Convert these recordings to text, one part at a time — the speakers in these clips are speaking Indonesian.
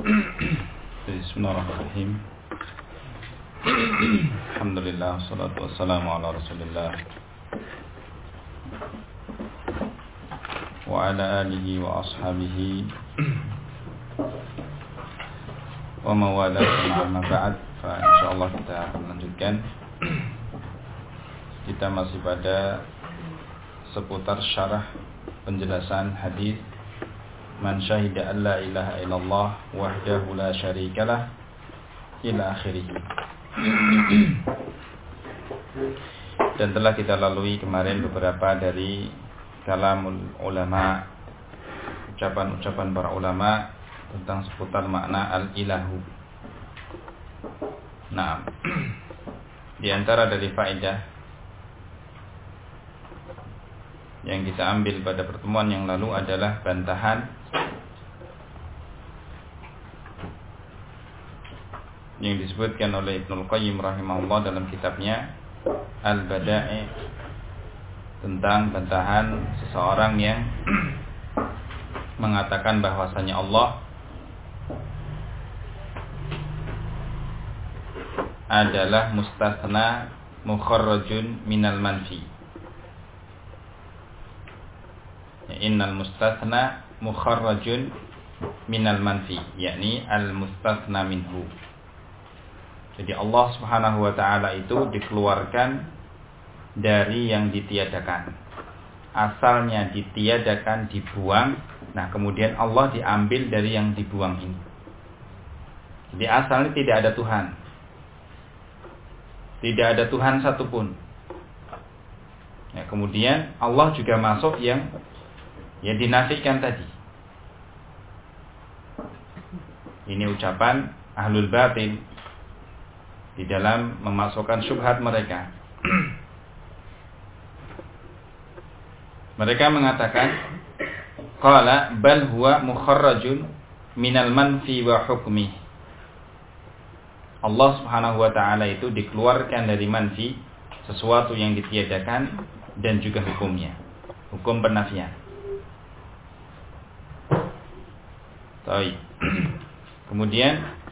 Bismillahirrahmanirrahim. Alhamdulillah, wassalatu wassalamu ala Rasulillah wa ala alihi wa ashabihi wa mawala amma ba'd. Insyaallah kita melanjutkan. Kita masih pada seputar syarah penjelasan hadis Man syahida an la ilaha illallah wahdahu la syarikalah ila akhirih. Dan telah kita lalui kemarin beberapa dari kalamul ulama, ucapan-ucapan para ulama tentang seputar makna al-ilahu. Nah, di antara dari faedah yang kita ambil pada pertemuan yang lalu adalah bantahan yang disebutkan oleh Ibnul Qayyim rahimahullah dalam kitabnya Al-Bada'i tentang bantahan seseorang yang mengatakan bahwasanya Allah adalah mustatsna mukharrajun minal manfi. Innal mustatsna mukharrajun minal manfi, yakni al-mustatsna minhu. Jadi Allah Subhanahu wa taala itu dikeluarkan dari yang ditiadakan. Asalnya ditiadakan, dibuang. Nah, kemudian Allah diambil dari yang dibuang ini. Jadi asalnya tidak ada Tuhan. Tidak ada Tuhan satupun. Ya, kemudian Allah juga masuk yang dinafikan tadi. Ini ucapan ahlul batil di dalam memasukkan syubhat mereka. Mereka mengatakan qala bal huwa mukharrajun minal manfi wa hukmi. Allah Subhanahu wa taala itu dikeluarkan dari manfi, sesuatu yang ditiadakan, dan juga hukumnya, hukum penafian. Baik. Kemudian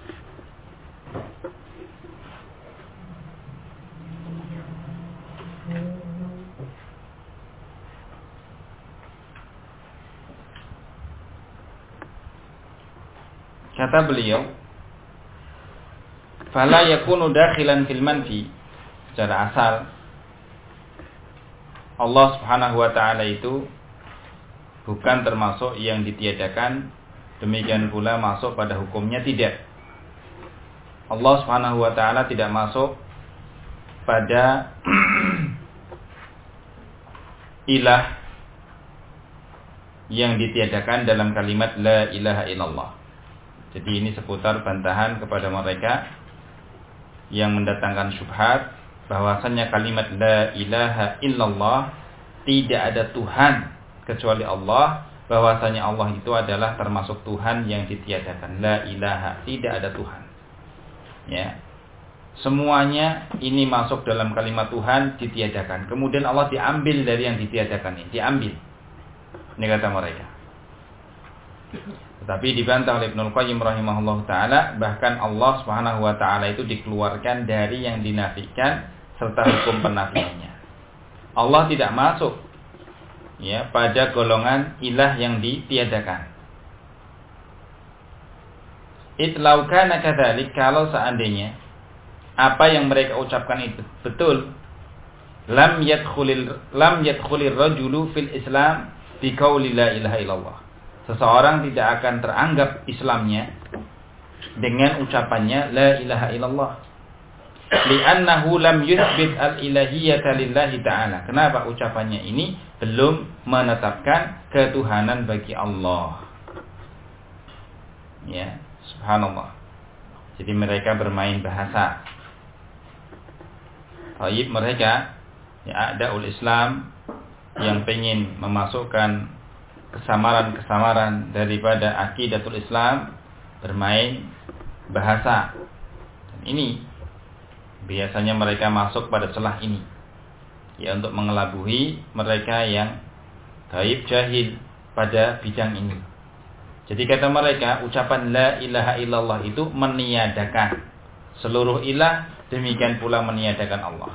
kata beliau, fala yakunu dakhilan fil manfi. Secara asal Allah Subhanahu wa taala itu bukan termasuk yang ditiadakan, demikian pula masuk pada hukumnya tidak. Allah Subhanahu wa taala tidak masuk pada ilah yang ditiadakan dalam kalimat la ilaha illallah. Jadi ini seputar bantahan kepada mereka yang mendatangkan syubhat bahwasannya kalimat la ilaha illallah, tidak ada Tuhan kecuali Allah, bahwasanya Allah itu adalah termasuk Tuhan yang ditiadakan. La ilaha, tidak ada Tuhan. Ya. Semuanya ini masuk dalam kalimat Tuhan ditiadakan. Kemudian Allah diambil dari yang ditiadakan ini, diambil. Ini kata mereka. Tetapi dibantah oleh Ibnul Qayyim rahimahullah ta'ala, bahkan Allah Subhanahu wa ta'ala itu dikeluarkan dari yang dinafikan serta hukum penafiannya. Allah tidak masuk pada golongan ilah yang ditiadakan. Itlau kana kadzalik, kalau seandainya apa yang mereka ucapkan itu betul, lam yadkhulir rajulu fil Islam bi qauli la ilaha illallah. Seseorang tidak akan teranggap Islamnya dengan ucapannya la ilaha illallah. Li'annahu lam yuthbit al-ilahiyyata lillahi ta'ala. Kenapa ucapannya ini belum menetapkan ketuhanan bagi Allah? Ya, subhanallah. Jadi mereka bermain bahasa. Taib mereka a'daul Islam yang pengen memasukkan kesamaran-kesamaran daripada akidatul Islam, bermain bahasa. Dan ini biasanya mereka masuk pada celah ini, untuk mengelabui mereka yang gaib jahil pada bidang ini. Jadi kata mereka, ucapan la ilaha illallah itu meniadakan seluruh ilah, demikian pula meniadakan Allah.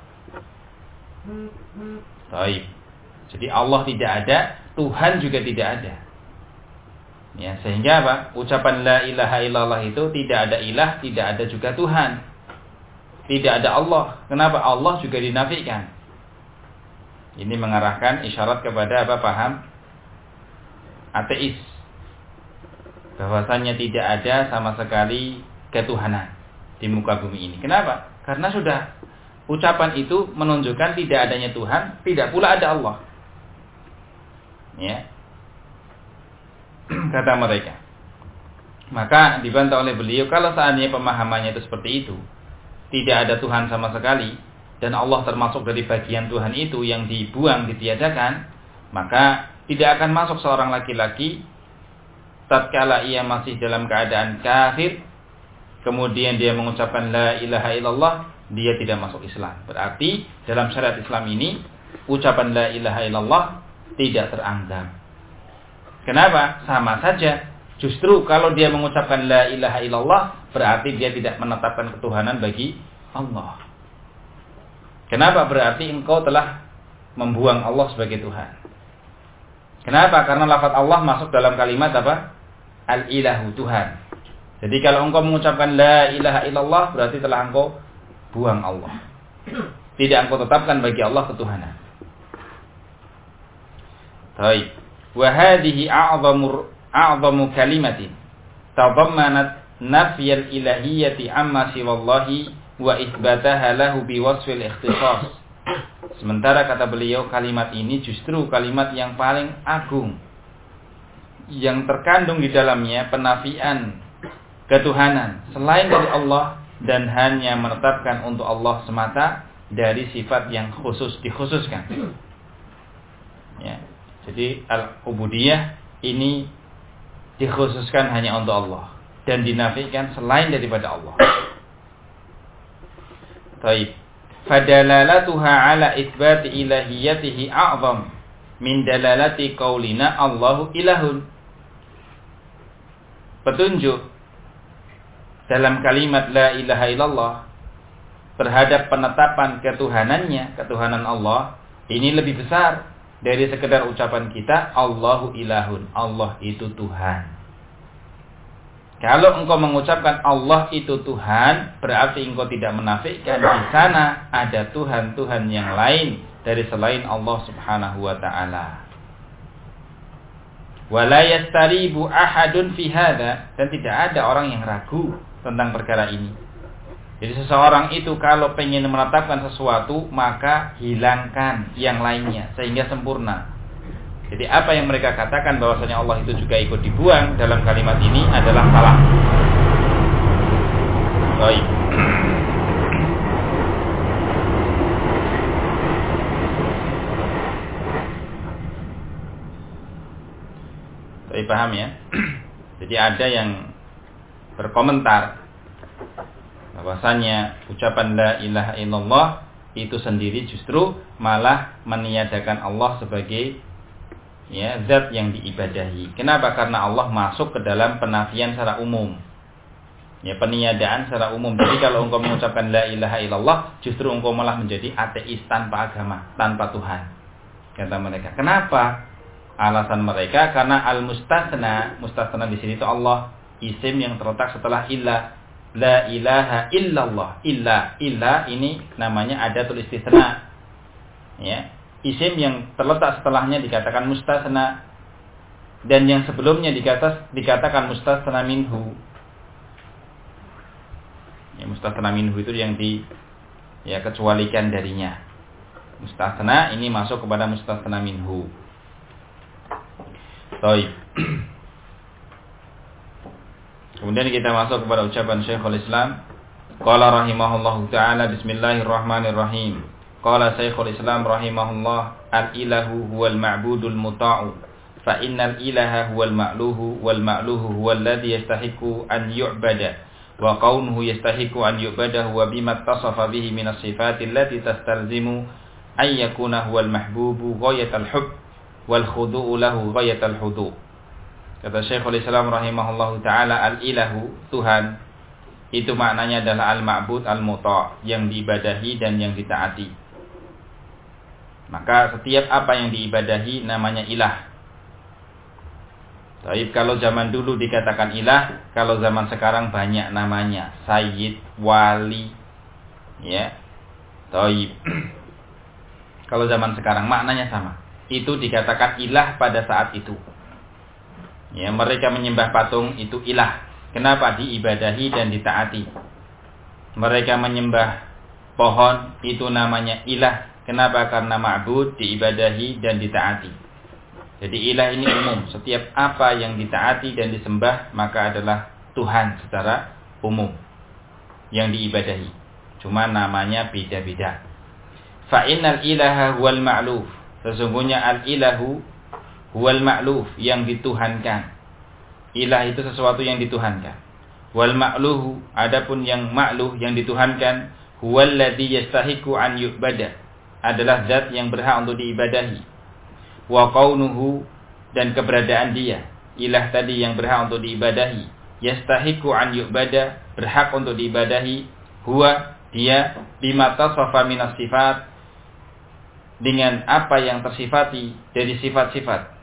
Baik. Jadi Allah tidak ada, Tuhan juga tidak ada. Ya, sehingga apa? Ucapan la ilaha illallah itu tidak ada ilah, tidak ada juga Tuhan. Tidak ada Allah. Kenapa? Allah juga dinafikan. Ini mengarahkan isyarat kepada apa? Paham? Ateis. Bahwasanya tidak ada sama sekali ketuhanan di muka bumi ini. Kenapa? Karena sudah ucapan itu menunjukkan tidak adanya Tuhan, tidak pula ada Allah. Ya. Kata mereka. Maka dibantah oleh beliau, kalau seandainya pemahamannya itu seperti itu, tidak ada Tuhan sama sekali, dan Allah termasuk dari bagian Tuhan itu yang dibuang, ditiadakan, maka tidak akan masuk seorang laki-laki tatkala ia masih dalam keadaan kafir, kemudian dia mengucapkan la ilaha illallah, dia tidak masuk Islam. Berarti dalam syariat Islam ini ucapan la ilaha illallah tidak teranggap. Kenapa? Sama saja. Justru kalau dia mengucapkan la ilaha illallah, berarti dia tidak menetapkan ketuhanan bagi Allah. Kenapa? Berarti engkau telah membuang Allah sebagai Tuhan. Kenapa? Karena lafaz Allah masuk dalam kalimat apa? Al-ilahu, Tuhan. Jadi kalau engkau mengucapkan la ilaha illallah, berarti telah engkau buang Allah. Tidak engkau tetapkan bagi Allah ketuhanan. Baik. Wa hadhihi a'zamu kalimatin tadammanat nafyal ilahiyyati amma siwallahi wa itsbataha lahu biwasfil ikhtisas. Sementara kata beliau, kalimat ini justru kalimat yang paling agung, yang terkandung di dalamnya penafian ketuhanan selain dari Allah dan hanya menetapkan untuk Allah semata dari sifat yang khusus dikhususkan. Ya. Jadi al-ubudiyah ini dikhususkan hanya untuk Allah dan dinafikan selain daripada Allah. Baik. Fadalalatuha ala itsbati ilahiyatihi a'zam min dalalati qaulina Allahu ilahun. Petunjuk dalam kalimat la ilaha illallah terhadap penetapan ketuhanannya, ketuhanan Allah, ini lebih besar dari sekedar ucapan kita Allahu ilahun, Allah itu Tuhan. Kalau engkau mengucapkan Allah itu Tuhan, berarti engkau tidak menafikan di sana ada Tuhan-Tuhan yang lain dari selain Allah Subhanahu wa taala. Wala yastaribu ahadun fi hadza, dan tidak ada orang yang ragu tentang perkara ini. Jadi seseorang itu kalau pengen menetapkan sesuatu, maka hilangkan yang lainnya sehingga sempurna. Jadi apa yang mereka katakan bahwasanya Allah itu juga ikut dibuang dalam kalimat ini adalah salah. Baik. Saya paham ya. Jadi ada yang berkomentar bahwasanya ucapan la ilaha illallah itu sendiri justru malah meniadakan Allah sebagai zat yang diibadahi. Kenapa? Karena Allah masuk ke dalam penafian secara umum. Peniadaan secara umum. Jadi kalau engkau mengucapkan la ilaha illallah, justru engkau malah menjadi ateis tanpa agama, tanpa Tuhan. Kata mereka. Kenapa? Alasan mereka karena al-mustasna, mustasna di sini itu Allah, isim yang terletak setelah illah. La ilaha illallah. Illa ini namanya adatul istisna. Ya. Isim yang terletak setelahnya dikatakan mustasna, dan yang sebelumnya dikatakan mustasna minhu. Ya, mustasna minhu itu yang kecualikan darinya. Mustasna ini masuk kepada mustasna minhu. Baik. Kemudian kita masuk kepada ucapan Syekhul Islam. Qala rahimahullahu ta'ala, bismillahirrahmanirrahim. Qala Syekhul Islam rahimahullah, al-ilahu huwal ma'budul muta'u, fa innal ilaha huwal ma'luhu, wal ma'luhu huwal ladzi yastahiqu an yu'bada, wa qawnuhu yastahiqu an yu'badahu wa bima tasafa bihi minas sifati allati tastalzimu ay yakuna huwal mahbubu ghayatal hubb wal khudu'u lahu ghayatal hudu'. Kata Syekhul Islam rahimahullahu taala, al-ilahu, Tuhan, itu maknanya adalah al-ma'bud al-muta', yang diibadahi dan yang ditaati. Maka setiap apa yang diibadahi namanya ilah. Taib, kalau zaman dulu dikatakan ilah, kalau zaman sekarang banyak namanya, sayyid, wali, ya. Taib. Kalau zaman sekarang maknanya sama. Itu dikatakan ilah pada saat itu. Ya, mereka menyembah patung itu ilah. Kenapa? Diibadahi dan ditaati. Mereka menyembah pohon itu namanya ilah. Kenapa? Karena ma'bud, diibadahi dan ditaati. Jadi ilah ini umum. Setiap apa yang ditaati dan disembah maka adalah Tuhan secara umum yang diibadahi. Cuma namanya beda-beda. Fa innal ilaha huwal ma'luf. Sesungguhnya al-ilahu huwal ma'luf, yang dituhankan. Ilah itu sesuatu yang dituhankan. Wal ma'luhu, adapun yang ma'luh, yang dituhankan, huwal ladzi yastahiqu an yu'bada, adalah zat yang berhak untuk diibadahi. Wa qaunuhu, dan keberadaan dia, ilah tadi yang berhak untuk diibadahi, yastahiqu an yu'bada, berhak untuk diibadahi, huwa, dia, bima tasafa minas sifat, dengan apa yang tersifati dari sifat-sifat,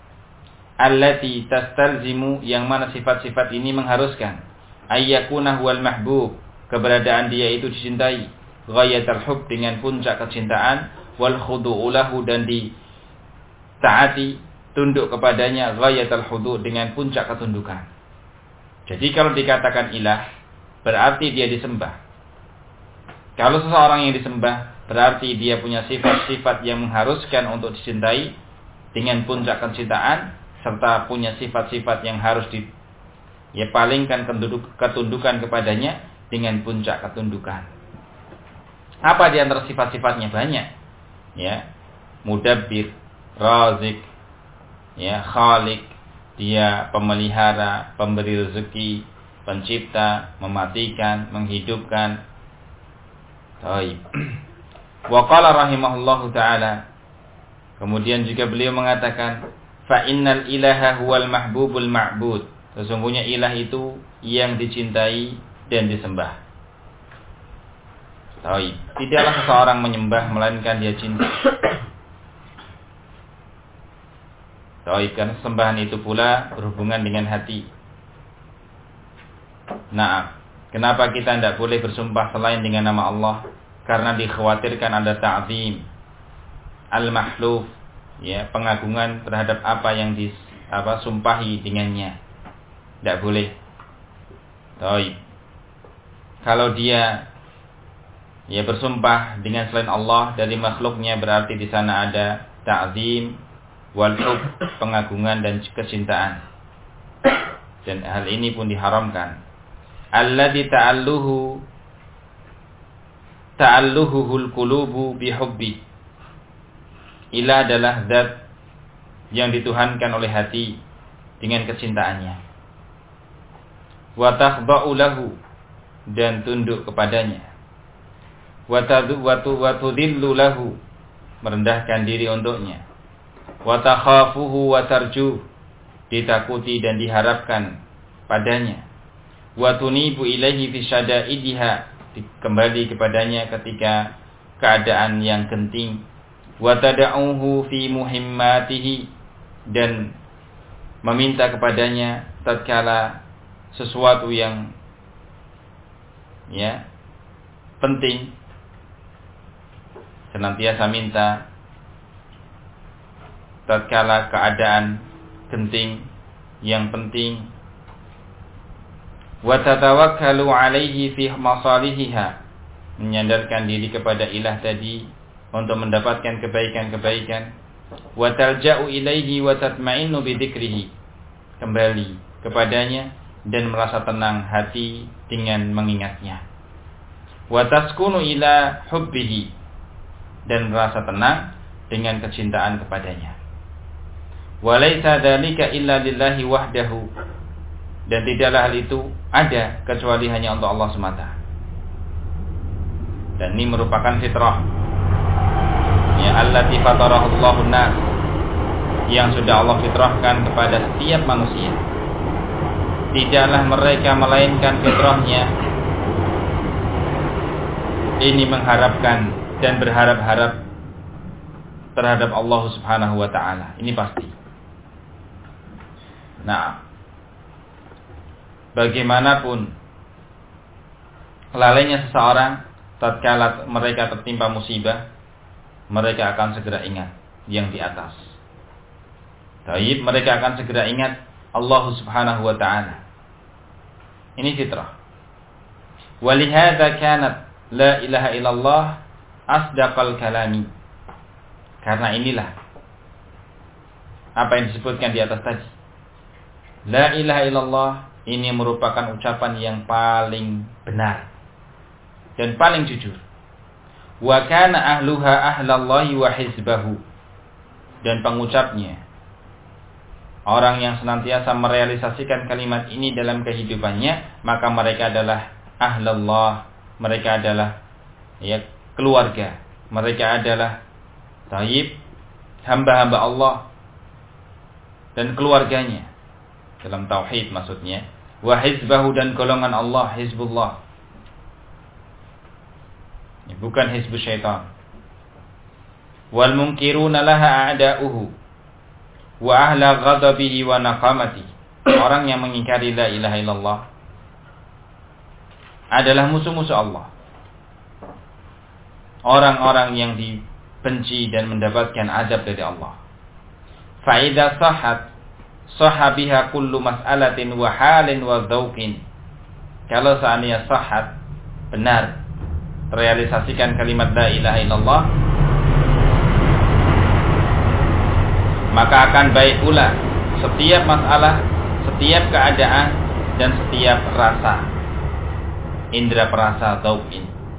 allati tastalzimu, yang mana sifat-sifat ini mengharuskan, ayyakuna huwal mahbub, keberadaan dia itu dicintai, ghayatul hub, dengan puncak kecintaan, wal khudu'u lahu, dan ditaati, tunduk kepadanya, ghayatul khudu', dengan puncak ketundukan. Jadi kalau dikatakan ilah, berarti dia disembah. Kalau seseorang yang disembah, berarti dia punya sifat-sifat yang mengharuskan untuk dicintai dengan puncak kecintaan, serta punya sifat-sifat yang harus palingkan ketundukan kepadanya dengan puncak ketundukan. Apa di antara sifat-sifatnya? Banyak. Ya, mudabbir, razik, ya, khalik, dia pemelihara, pemberi rezeki, pencipta, mematikan, menghidupkan. Baik. Wa qala rahimahullahu taala, kemudian juga beliau mengatakan, fa innal ilaha huwal mahbubul ma'bud, sesungguhnya ilah itu yang dicintai dan disembah. Baik. Tidaklah seseorang menyembah melainkan dia cinta. Baik, karena sembahan itu pula berhubungan dengan hati. Nah, kenapa kita tidak boleh bersumpah selain dengan nama Allah? Karena dikhawatirkan ada ta'zim, al-mahluf, ya, pengagungan terhadap apa yang disumpahi dengannya. Tidak boleh. Baik. Kalau dia bersumpah dengan selain Allah dari makhluknya, berarti di sana ada ta'zim wal hub, pengagungan dan kecintaan. Dan hal ini pun diharamkan. Alladzi ta'alluhuhul qulubu bihubbi. Ilah adalah zat yang dituhankan oleh hati dengan kecintaannya. Wa takhda'u lahu, dan tunduk kepadanya. Wa tudillu lahu, merendahkan diri untuknya. Wa takhafuhu wa tarju, ditakuti dan diharapkan padanya. Wa tunibu ilaihi fi syada'idiha, kembali kepadanya ketika keadaan yang genting. Wa tad'uhu fi muhimmatihi, dan meminta kepadanya tatkala sesuatu yang penting, senantiasa minta tatkala keadaan genting yang penting. Wa tatawakkalu alaihi fi masalihiha, menyandarkan diri kepada ilah tadi untuk mendapatkan kebaikan-kebaikan. Wa talja'u ilaihi wa tatma'innu bi dzikrihi, kembali kepadanya dan merasa tenang hati dengan mengingatnya. Wa taskunu ila hubbihi, dan merasa tenang dengan kecintaan kepadanya. Wa laisa dzalika illa lillahi wahdahu, dan tidaklah hal itu ada kecuali hanya untuk Allah semata. Dan ini merupakan fitrah, ya, allati fatarahu Allahun nas, yang sudah Allah fitrahkan kepada setiap manusia. Tidaklah mereka melainkan fitrahnya ini mengharapkan dan berharap-harap terhadap Allah Subhanahu wa ta'ala. Ini pasti. Nah, bagaimanapun lalainya seseorang tatkala mereka tertimpa musibah, mereka akan segera ingat yang di atas. Taib, mereka akan segera ingat Allah Subhanahu wa ta'ala. Ini fitrah. Walihada kanat la ilaha illallah asdaqal kalami. Karena inilah apa yang disebutkan di atas tadi. La ilaha illallah ini merupakan ucapan yang paling benar dan paling jujur. Wa kana ahluha ahlallahi wa hizbahu. Dan pengucapnya, orang yang senantiasa merealisasikan kalimat ini dalam kehidupannya, maka mereka adalah ahlallah, mereka adalah keluarga, mereka adalah taib, hamba-hamba Allah dan keluarganya dalam tauhid maksudnya. Wa hizbahu, dan golongan Allah, hizbullah, bukan hizbus syaitan. Wal munkiruna laha a'da'uhu wa ahla ghadabihi wa naqamati. Orang yang mengingkari la ilaha illallah adalah musuh-musuh Allah, orang-orang yang dibenci dan mendapatkan azab dari Allah. Fa idza sahhat sahabiha kullu mas'alatin wa halin wa dzauqin. Kalau seandainya sahhat, benar, terrealisasikan kalimat la ilaha illallah, maka akan baik pula setiap masalah, setiap keadaan, dan setiap rasa, indera perasa dzauqin.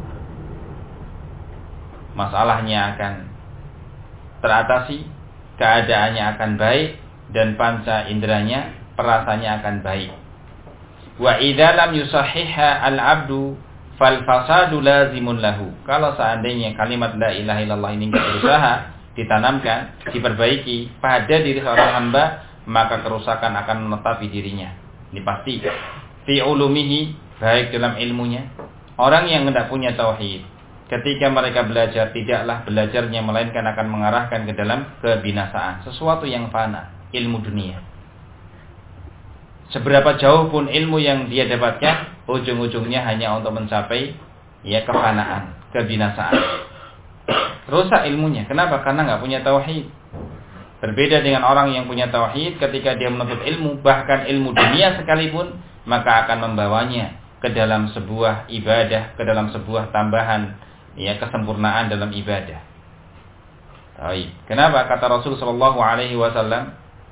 Masalahnya akan teratasi, keadaannya akan baik, dan panca inderanya, perasanya akan baik. Wa idza lam yusahhiha al-'abdu fal fasadu lazimun lahu. Kalau seandainya kalimat la ilaha illallah ini enggak berusaha ditanamkan, diperbaiki pada diri seorang hamba, maka kerusakan akan menetapi dirinya. Ini pasti. Fi ulumihi, baik dalam ilmunya. Orang yang tidak punya tauhid, ketika mereka belajar, tidaklah belajarnya melainkan akan mengarahkan ke dalam kebinasaan, sesuatu yang fana, ilmu dunia. Seberapa jauh pun ilmu yang dia dapatkan, ujung-ujungnya hanya untuk mencapai kefanaan, kebinasaan. Rusak ilmunya. Kenapa? Karena nggak punya tauhid. Berbeda dengan orang yang punya tauhid, ketika dia menuntut ilmu, bahkan ilmu dunia sekalipun, maka akan membawanya ke dalam sebuah ibadah, ke dalam sebuah tambahan kesempurnaan dalam ibadah. Baik. Kenapa? Kata Rasul sallallahu alaihi wasallam,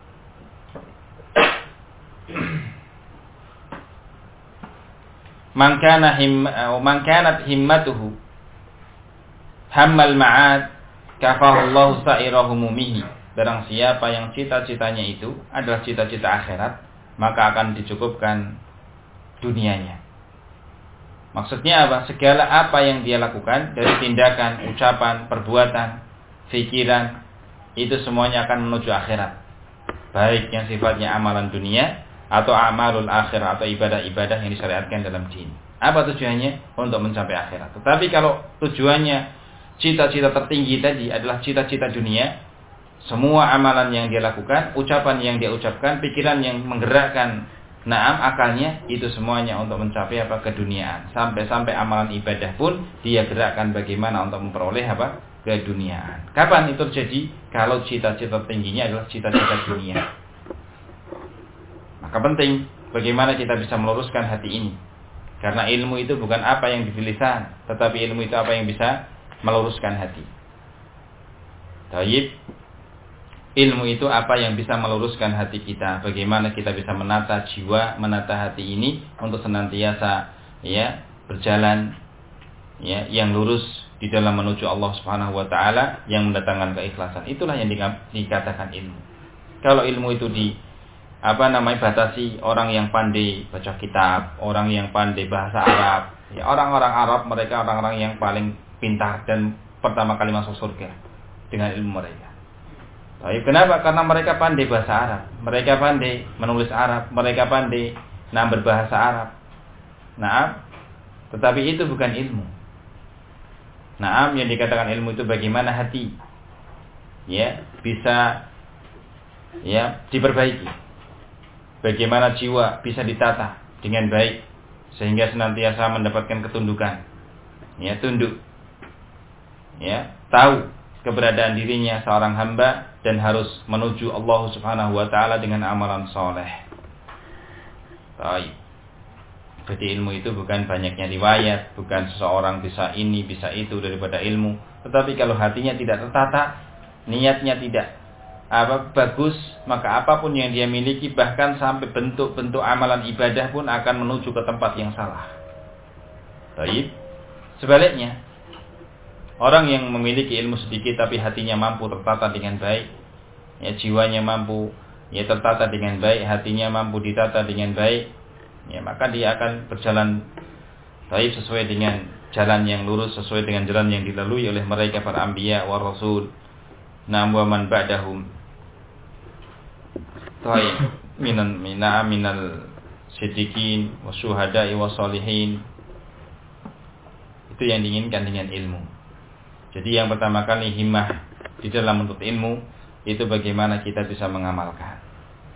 man kanat himmatuhu hammal ma'ad kafahullahu sa'ira humumihi. Barang siapa yang cita-citanya itu adalah cita-cita akhirat, maka akan dicukupkan dunianya. Maksudnya apa? Segala apa yang dia lakukan dari tindakan, ucapan, perbuatan, pikiran, itu semuanya akan menuju akhirat. Baik yang sifatnya amalan dunia atau amalul akhirah, atau ibadah-ibadah yang disyariatkan dalam din. Apa tujuannya? Untuk mencapai akhirat. Tetapi kalau tujuannya, cita-cita tertinggi tadi adalah cita-cita dunia, semua amalan yang dia lakukan, ucapan yang dia ucapkan, pikiran yang menggerakkan akalnya, itu semuanya untuk mencapai keduniaan. Sampai-sampai amalan ibadah pun dia gerakkan bagaimana untuk memperoleh keduniaan. Kapan itu terjadi? Kalau cita-cita tingginya adalah cita-cita dunia. Maka penting bagaimana kita bisa meluruskan hati ini. Karena ilmu itu bukan apa yang di lisan, tetapi ilmu itu apa yang bisa meluruskan hati. Taib. Ilmu itu apa yang bisa meluruskan hati kita. Bagaimana kita bisa menata jiwa, menata hati ini untuk senantiasa berjalan yang lurus di dalam menuju Allah Subhanahu wa taala yang mendatangkan keikhlasan. Itulah yang dikatakan ilmu. Kalau ilmu itu batasi orang yang pandai baca kitab, orang yang pandai bahasa Arab, orang-orang Arab, mereka orang-orang yang paling pintar dan pertama kali masuk surga dengan ilmu mereka. Kenapa? Karena mereka pandai bahasa Arab, mereka pandai menulis Arab, mereka pandai berbahasa Arab. Tetapi itu bukan ilmu. Yang dikatakan ilmu itu bagaimana hati bisa diperbaiki. Bagaimana jiwa bisa ditata dengan baik sehingga senantiasa mendapatkan ketundukan. Tunduk. Tahu keberadaan dirinya seorang hamba dan harus menuju Allah Subhanahu wa taala dengan amalan soleh. Jadi ilmu itu bukan banyaknya riwayat, bukan seseorang bisa ini, bisa itu daripada ilmu. Tetapi kalau hatinya tidak tertata, niatnya tidak bagus, maka apapun yang dia miliki, bahkan sampai bentuk-bentuk amalan ibadah pun akan menuju ke tempat yang salah. Sebaliknya, orang yang memiliki ilmu sedikit tapi hatinya mampu tertata dengan baik, jiwanya mampu tertata dengan baik, hatinya mampu ditata dengan baik, maka dia akan berjalan baik sesuai dengan jalan yang lurus, sesuai dengan jalan yang dilalui oleh mereka para anbiya wa rasul, wa man ba'dahum. Minal siddiqin wa syuhada'i wa sholihin. Itu yang diinginkan dengan ilmu. Jadi yang pertama kali himmah di dalam menuntut ilmu itu bagaimana kita bisa mengamalkan.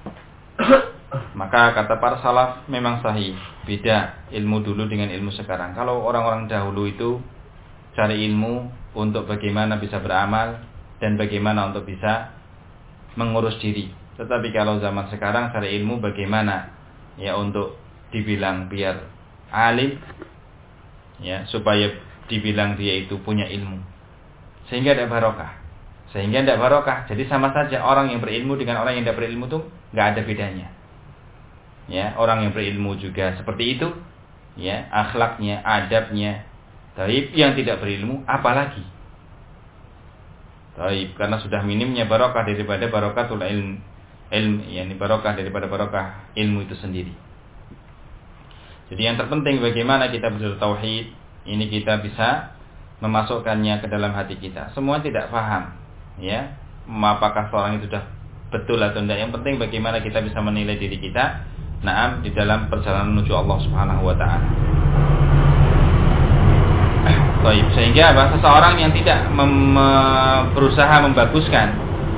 Maka kata para salaf memang sahih, beda ilmu dulu dengan ilmu sekarang. Kalau orang-orang dahulu itu cari ilmu untuk bagaimana bisa beramal dan bagaimana untuk bisa mengurus diri. Tetapi kalau zaman sekarang cari ilmu bagaimana untuk dibilang biar alim, supaya dibilang dia itu punya ilmu. Sehingga tidak barokah. Jadi sama saja orang yang berilmu dengan orang yang tidak berilmu itu nggak ada bedanya. Orang yang berilmu juga seperti itu, akhlaknya, adabnya. Tapi yang tidak berilmu apalagi. Karena sudah minimnya barokah daripada barokatul ilm, barokah daripada barokah ilmu itu sendiri. Jadi yang terpenting bagaimana kita bertauhid, ini kita bisa memasukkannya ke dalam hati kita. Semua tidak paham, apakah seorang itu sudah betul atau tidak. Yang penting bagaimana kita bisa menilai diri kita, di dalam perjalanan menuju Allah Subhanahu wa taala. Sehingga seseorang yang tidak berusaha membaguskan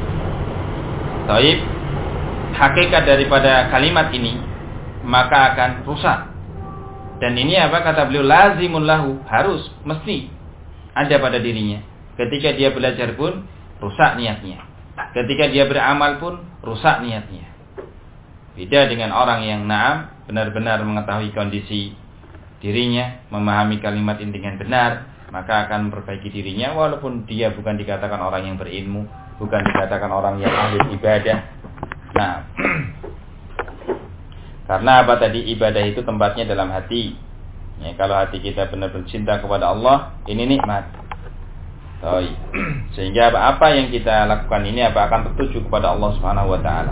hakikat daripada kalimat ini, maka akan rusak. Dan ini kata beliau, lazimun lahu, harus, mesti ada pada dirinya. Ketika dia belajar pun rusak niatnya. Ketika dia beramal pun rusak niatnya. Beda dengan orang yang benar-benar mengetahui kondisi dirinya, memahami kalimat ini dengan benar, maka akan memperbaiki dirinya walaupun dia bukan dikatakan orang yang berilmu, bukan dikatakan orang yang ahli ibadah. Karena ibadah itu tempatnya dalam hati. Kalau hati kita benar-benar cinta kepada Allah, ini nikmat. Sehingga apa yang kita lakukan ini akan tertuju kepada Allah Subhanahu wa taala.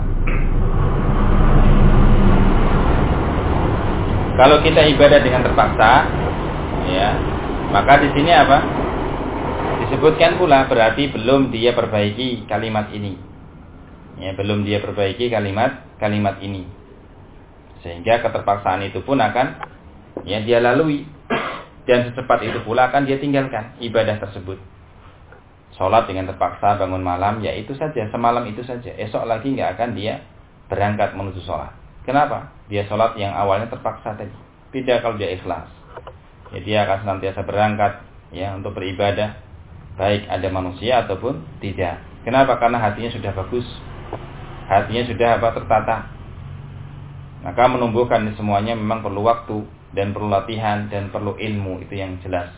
Kalau kita ibadah dengan terpaksa, maka di sini disebutkan pula berarti belum dia perbaiki kalimat ini. Belum dia perbaiki kalimat ini. Sehingga keterpaksaan itu pun akan dia lalui, dan secepat itu pula akan dia tinggalkan ibadah tersebut. Sholat dengan terpaksa, bangun malam, itu saja, semalam itu saja. Esok lagi nggak akan dia berangkat menuju sholat. Kenapa? Dia sholat yang awalnya terpaksa tadi. Beda kalau dia ikhlas. Dia akan senantiasa berangkat untuk beribadah, baik ada manusia ataupun tidak. Kenapa? Karena hatinya sudah bagus, hatinya sudah tertata. Maka menumbuhkan semuanya memang perlu waktu dan perlu latihan dan perlu ilmu, itu yang jelas.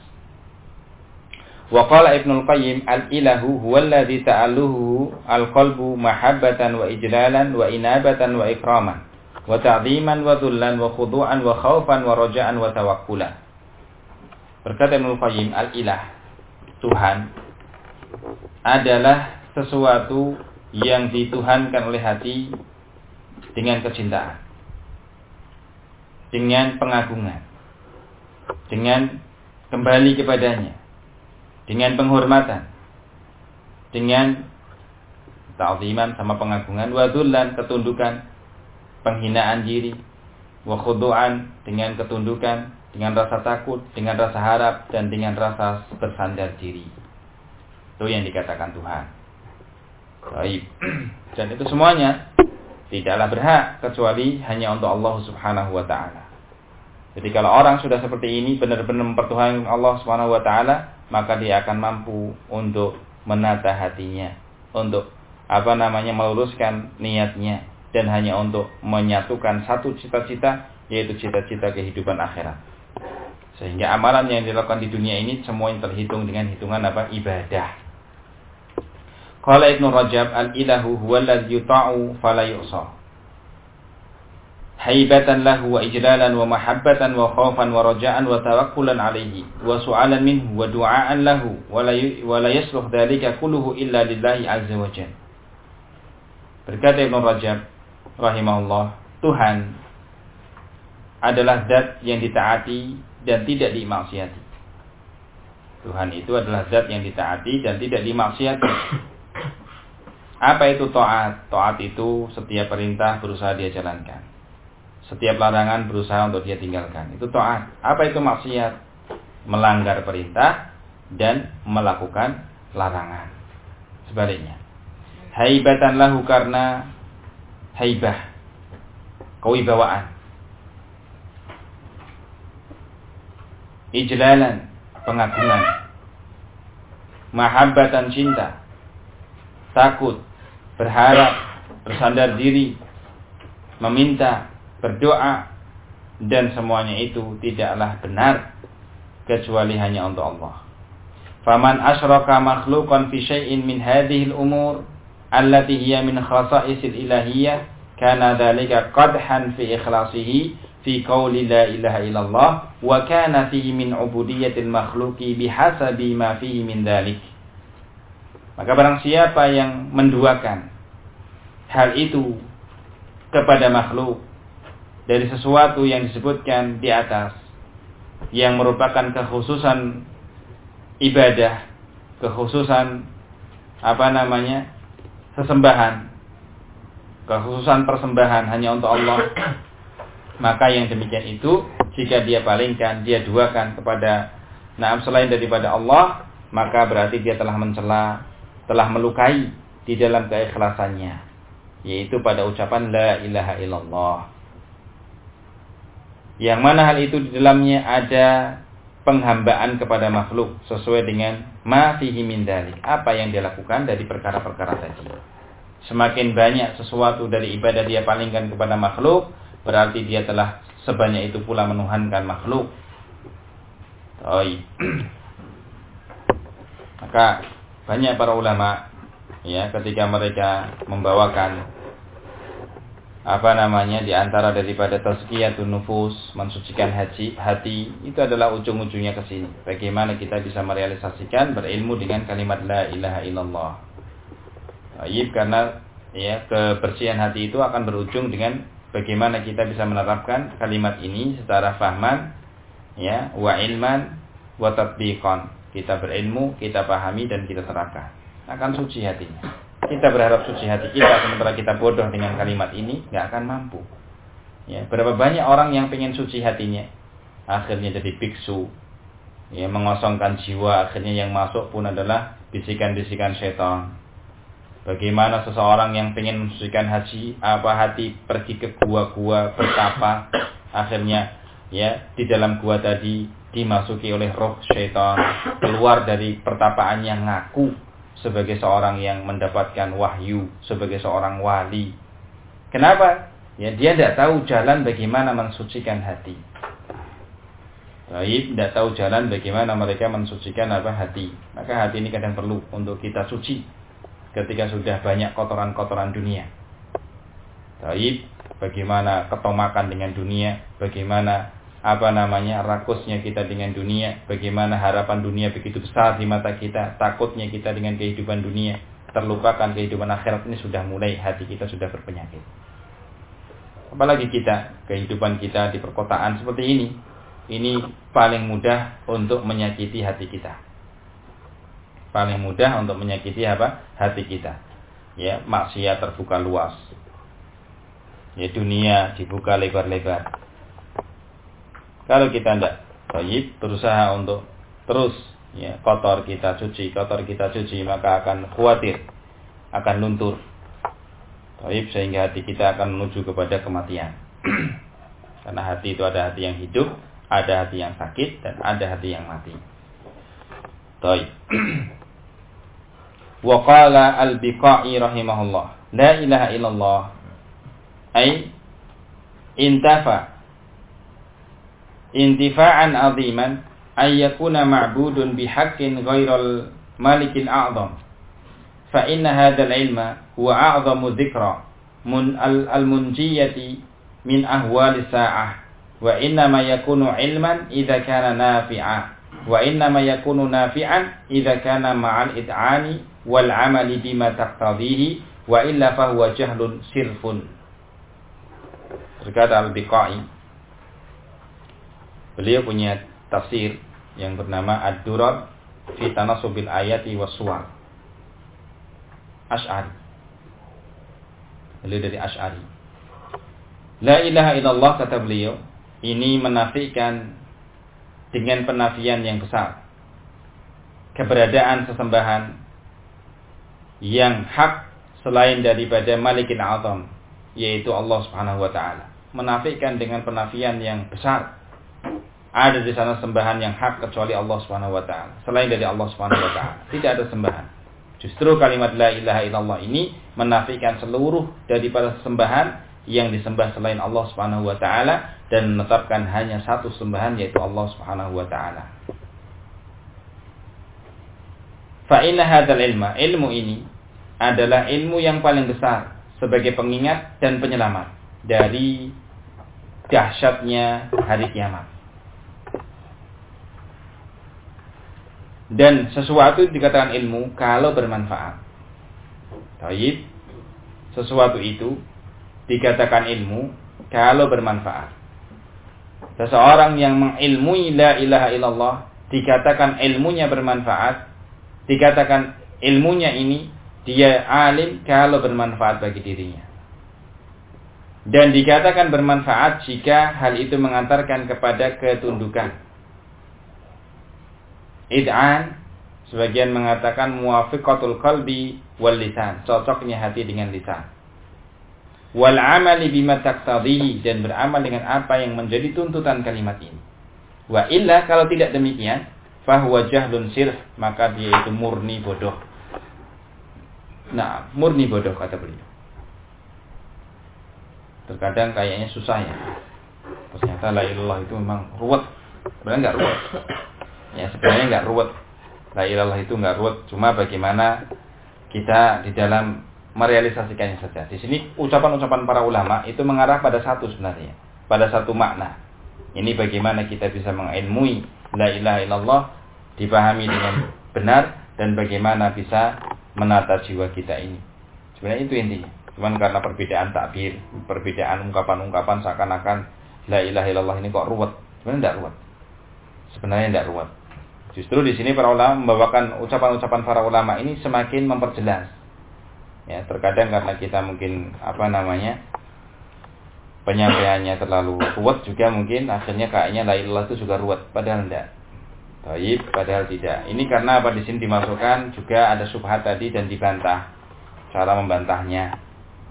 Wa qala Ibnul Qayyim, al-ilahu huwallazi ta'alluhu al-qalbu mahabbatan wa ijlalan wa inabatan wa ikraman wa ta'dhiman wa dhullan wa khudu'an wa khaufan wa raja'an wa tawakkulan. Berkata Ibnul Qayyim, al-ilah, Tuhan, adalah sesuatu yang dituhankan oleh hati dengan kecintaan, dengan pengagungan, dengan kembali kepadanya, dengan penghormatan, dengan ta'ziman sama pengagungan, wa dzullan ketundukan, penghinaan diri, wa khudu'an dengan ketundukan, dengan rasa takut, dengan rasa harap, dan dengan rasa bersandar diri. Itu yang dikatakan Tuhan. Baik. Dan itu semuanya tidaklah berhak kecuali hanya untuk Allah Subhanahu wa taala. Jadi kalau orang sudah seperti ini benar-benar mempertuhankan Allah Subhanahu wa taala, maka dia akan mampu untuk menata hatinya, untuk meluruskan niatnya, dan hanya untuk menyatukan satu cita-cita, yaitu cita-cita kehidupan akhirat. Sehingga amalan yang dilakukan di dunia ini semuanya terhitung dengan hitungan ibadah. Qala Ibnu Rajab, al-ilahu huwallazi yuta'u fala yu'sa. Haibatan lahu wa ijlalan wa mahabbatan wa khaufan wa raja'an wa tawakkulan alaihi wa su'alan minhu wa du'aan lahu wa la yasluh dhalika kulluhu illa lillahi azza wa jalla. Berkata Ibnu Rajab rahimahullah, Tuhan adalah zat yang ditaati dan tidak dimaksiati. Tuhan itu adalah zat yang ditaati dan tidak dimaksiati. Apa itu taat? Taat itu setiap perintah berusaha dia jalankan, setiap larangan berusaha untuk dia tinggalkan. Itu taat. Apa itu maksiat? Melanggar perintah dan melakukan larangan. Sebaliknya, haibatan lahu karena haibah, kewibawaan. Ijlalan, pengagungan. Mahabbatan, cinta. Takut, berharap, bersandar diri, meminta, berdoa, dan semuanya itu tidaklah benar kecuali hanya untuk Allah. Faman asyraka makhluqan fi syai'in min hadhihi al-umur allati hiya min khasa'isil ilahiyyah kana dzalika qadhan fi ikhlasihi fi qauli la ilaha illallah wa kana fihi min ubudiyyatil makhluqi bihasabi ma fihi min dzalik. Maka barang siapa yang menduakan hal itu kepada makhluk dari sesuatu yang disebutkan di atas, yang merupakan kekhususan ibadah, kekhususan sesembahan, kekhususan persembahan hanya untuk Allah, maka yang demikian itu jika dia palingkan, dia duakan kepada selain daripada Allah, maka berarti dia telah mencela, telah melukai di dalam keikhlasannya, yaitu pada ucapan la ilaha illallah, yang mana hal itu di dalamnya ada penghambaan kepada makhluk sesuai dengan ma fihi min dzalik, apa yang dia lakukan dari perkara-perkara tadi. Semakin banyak sesuatu dari ibadah dia palingkan kepada makhluk, berarti dia telah sebanyak itu pula menuhankan makhluk. Maka banyak para ulama ketika mereka membawakan di antara daripada tazkiyatun nufus, mensucikan hati, itu adalah ujung-ujungnya ke sini. Bagaimana kita bisa merealisasikan berilmu dengan kalimat la ilaha illallah. Karena kebersihan hati itu akan berujung dengan bagaimana kita bisa menerapkan kalimat ini secara fahman, wa ilman wa tatbiqan. Kita berilmu, kita pahami, dan kita terapkan. Akan suci hatinya. Kita berharap suci hati kita, sementara kita bodoh dengan kalimat ini, nggak akan mampu. Berapa banyak orang yang pengen suci hatinya, akhirnya jadi biksu, mengosongkan jiwa, akhirnya yang masuk pun adalah bisikan-bisikan setan. Bagaimana seseorang yang pengen mensucikan hati pergi ke gua-gua bertapa, akhirnya di dalam gua tadi dimasuki oleh roh syaitan, keluar dari pertapaannya ngaku sebagai seorang yang mendapatkan wahyu, sebagai seorang wali. Kenapa? Dia tidak tahu jalan bagaimana mensucikan hati. Tidak tahu jalan bagaimana mereka mensucikan hati. Maka hati ini kadang perlu untuk kita suci ketika sudah banyak kotoran-kotoran dunia. Bagaimana ketomakan dengan dunia, bagaimana rakusnya kita dengan dunia, bagaimana harapan dunia begitu besar di mata kita, takutnya kita dengan kehidupan dunia, terlupakan kehidupan akhirat. Ini sudah mulai hati kita sudah berpenyakit. Apalagi kita, kehidupan kita di perkotaan seperti ini paling mudah untuk menyakiti hati kita. Paling mudah untuk menyakiti hati kita. ya maksiat terbuka luas. Ya dunia dibuka lebar-lebar. Kalau kita tidak berusaha untuk terus ya kotor kita cuci, maka akan khawatir, akan luntur. Sehingga hati kita akan menuju kepada kematian. Karena hati itu ada hati yang hidup, ada hati yang sakit, dan ada hati yang mati. Wa qala al-Biqai rahimahullah, la ilaha illallah ay intifa'an aziman ay yakuna ma'budun bihaqqin ghairal malikil a'zam. Fa inna hadzal ilma huwa a'zamu dzikra al-munjiyati min ahwalis sa'ah. Wa inna ma yakunu ilman idza kana nafi'a. Wa inna ma yakunu nafi'an idza kana ma'al id'ani wal 'amali bima taqtadhihi wa illa fa huwa jahlun sirfun. Berkata Al-Biqai, beliau punya tafsir yang bernama Ad-Durar fi Tanasubil Ayati was Suwar. Asy'ari. Beliau dari Asy'ari. La ilaha illallah, kata beliau, ini menafikan dengan penafian yang besar keberadaan sesembahan yang hak selain daripada Malikil Azam, yaitu Allah Subhanahu wa taala. Menafikan dengan penafian yang besar. Ada di sana sembahan yang hak kecuali Allah Subhanahu wa taala. Selain dari Allah Subhanahu wa taala tidak ada sembahan. Justru kalimat la ilaha illallah ini menafikan seluruh daripada sembahan yang disembah selain Allah Subhanahu wa taala dan menetapkan hanya satu sembahan, yaitu Allah Subhanahu wa taala. Fa inna hadzal ilma, ilmu ini adalah ilmu yang paling besar sebagai pengingat dan penyelamat dari dahsyatnya hari kiamat. Dan sesuatu dikatakan ilmu kalau bermanfaat. Taib, sesuatu itu dikatakan ilmu kalau bermanfaat. Seseorang yang mengilmui la ilaha illallah dikatakan ilmunya bermanfaat. Dikatakan ilmunya ini dia alim kalau bermanfaat bagi dirinya. Dan dikatakan bermanfaat jika hal itu mengantarkan kepada ketundukan. Id'an, sebagian mengatakan muwafiqatul qalbi wal lisan, cocoknya hati dengan lisan. Wal amali bima taqtadhihi, dan beramal dengan apa yang menjadi tuntutan kalimat ini. Wa illa, kalau tidak demikian, fahuwa jahlun sirf, maka dia itu murni bodoh. Nah, murni bodoh, kata beliau. Terkadang kayaknya susah ya. Ternyata la ilallah itu memang ruwet. Sebenarnya enggak ruwet. Ya, sebenarnya enggak ruwet. La ilallah itu enggak ruwet, cuma bagaimana kita di dalam merealisasikannya saja. Di sini ucapan-ucapan para ulama itu mengarah pada satu sebenarnya, pada satu makna. Ini bagaimana kita bisa mengilmui la ilaha illallah, dipahami dengan benar, dan bagaimana bisa menata jiwa kita ini. Sebenarnya itu intinya. Cuman karena perbedaan takbir, perbedaan ungkapan-ungkapan seakan-akan la ilaha illallah ini kok ruwet. Sebenarnya tidak ruwet. Sebenarnya tidak ruwet. Justru di sini para ulama membawakan ucapan-ucapan para ulama ini semakin memperjelas. Ya, terkadang karena kita mungkin penyampaiannya terlalu ruwet juga, mungkin akhirnya kayaknya la ilallah itu juga ruwet, padahal tidak. Baik, padahal tidak. Ini karena apa, di sini dimasukkan juga ada syubhat tadi dan dibantah. Cara membantahnya.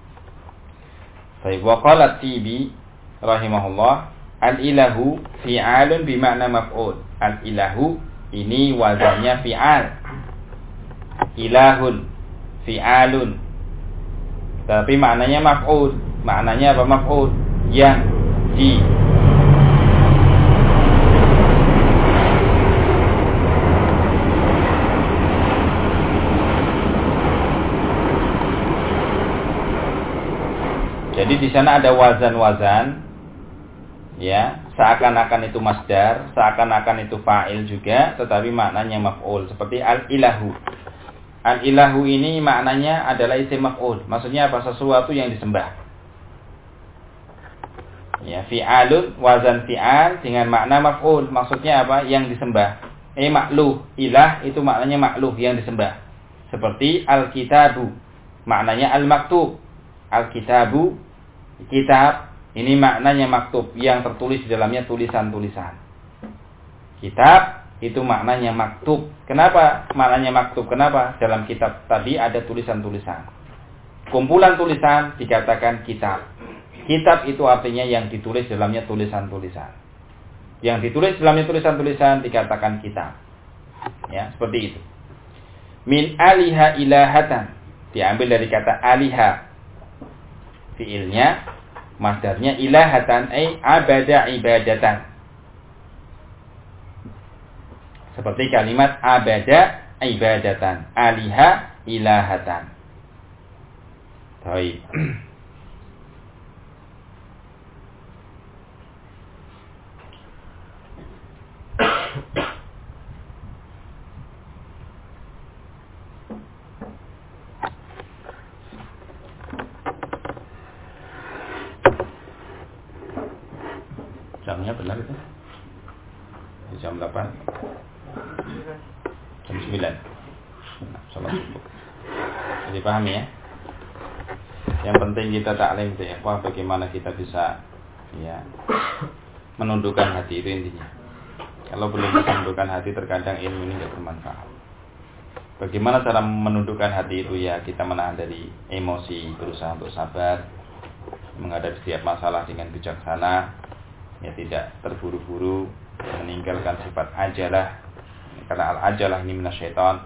Baik, wa qala Tibi rahimahullah, al-ilahu fi'alun bimakna maf'ul. Al-ilahu ini wazannya fi'al. Ilahun, fi'alun. Tapi maknanya maf'ul. Maknanya apa maf'ul? Yang di. Jadi di sana ada wazan-wazan, ya, seakan-akan itu masdar, seakan-akan itu fa'il juga, tetapi maknanya maf'ul. Seperti al-ilahu. Al-ilahu ini maknanya adalah isim maf'ul. Maksudnya apa? Sesuatu yang disembah. Ya, fi'alun, wazan fi'al dengan makna maf'ul. Maksudnya apa? Yang disembah. Ma'luh. Ilah itu maknanya ma'luh, yang disembah. Seperti al-kitabu. maknanya al-maktub. Al-kitabu, kitab, ini maknanya maktub, yang tertulis di dalamnya tulisan-tulisan. Kitab itu maknanya maktub. Kenapa maknanya maktub? Kenapa? Dalam kitab tadi ada tulisan-tulisan. Kumpulan tulisan dikatakan kitab. Kitab itu artinya yang ditulis dalamnya tulisan-tulisan. Yang ditulis dalamnya tulisan-tulisan dikatakan kitab. Ya, seperti itu. Min aliha ilahatan, diambil dari kata aliha. Fiilnya, masdarnya ilahatan, abada ibadatan. Seperti kalimat abada ibadatan, aliha ilahatan. Baik. Jamnya benar itu? Jam 8. Jam 9. Salat subuh. Jadi pahami ya? Yang penting kita taklim itu ya, bagaimana kita bisa ya menundukkan hati, itu intinya. Kalau belum bisa menundukkan hati, terkadang ilmu ini tidak bermanfaat. Bagaimana cara menundukkan hati itu ya, kita menahan dari emosi, berusaha untuk sabar, menghadapi setiap masalah dengan bijaksana, ya tidak terburu-buru, meninggalkan sifat ajalah, karena al-ajalah ini minasyaitan.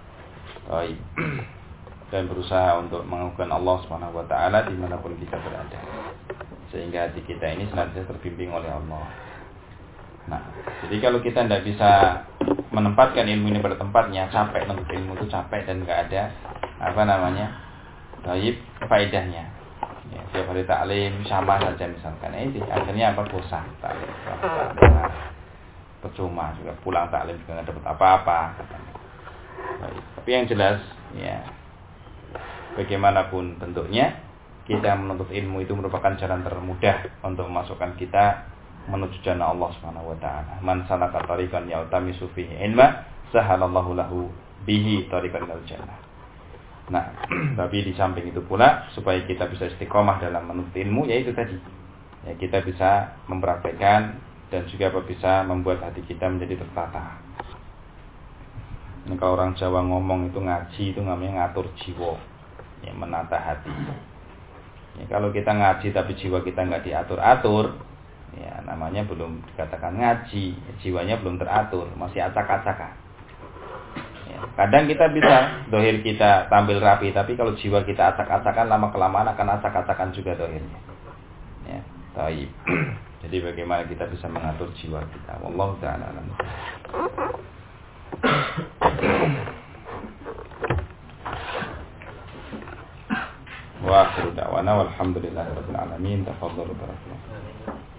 Dan berusaha untuk mengagungkan Allah Subhanahu wa taala dimanapun kita berada, sehingga hati kita ini senantiasa terbimbing oleh Allah. Nah, jadi kalau kita tidak bisa menempatkan ilmu ini pada tempatnya, capek, nuntut ilmu itu capek dan nggak ada faedahnya. Ya, tiap hari taklim sama saja misalkan, ini akhirnya bosan taklim, percuma juga, pulang taklim juga nggak dapat apa-apa. Baik. Tapi yang jelas ya, bagaimanapun bentuknya, kita menuntut ilmu itu merupakan jalan termudah untuk memasukkan kita menuju jannah Allah Subhanahu wa taala. Man salaka tariqan yaltamisu fihi ilma, sahalallahu lahu bihi tariqan ilal jannah. Nah, tapi di samping itu pula, supaya kita bisa istiqomah dalam menuntut ilmu, yaitu tadi, ya kita bisa mempraktekkan dan juga bisa membuat hati kita menjadi tertata. Ini kalau orang Jawa ngomong itu ngaji, itu namanya ngatur jiwa, ya menata hati. Ya, kalau kita ngaji tapi jiwa kita nggak diatur-atur, ya namanya belum dikatakan ngaji, jiwanya belum teratur, masih acak-acakan. Ya, kadang kita bisa dohir kita tampil rapi, tapi kalau jiwa kita acak-acakan, lama kelamaan akan acak-acakan juga dohirnya. Ya, taib. Jadi bagaimana kita bisa mengatur jiwa kita? Wallahu ta'ala alam. Wa akhiru da'wana walhamdulillahi rabbil alamin. Tafadhalu barakallahu.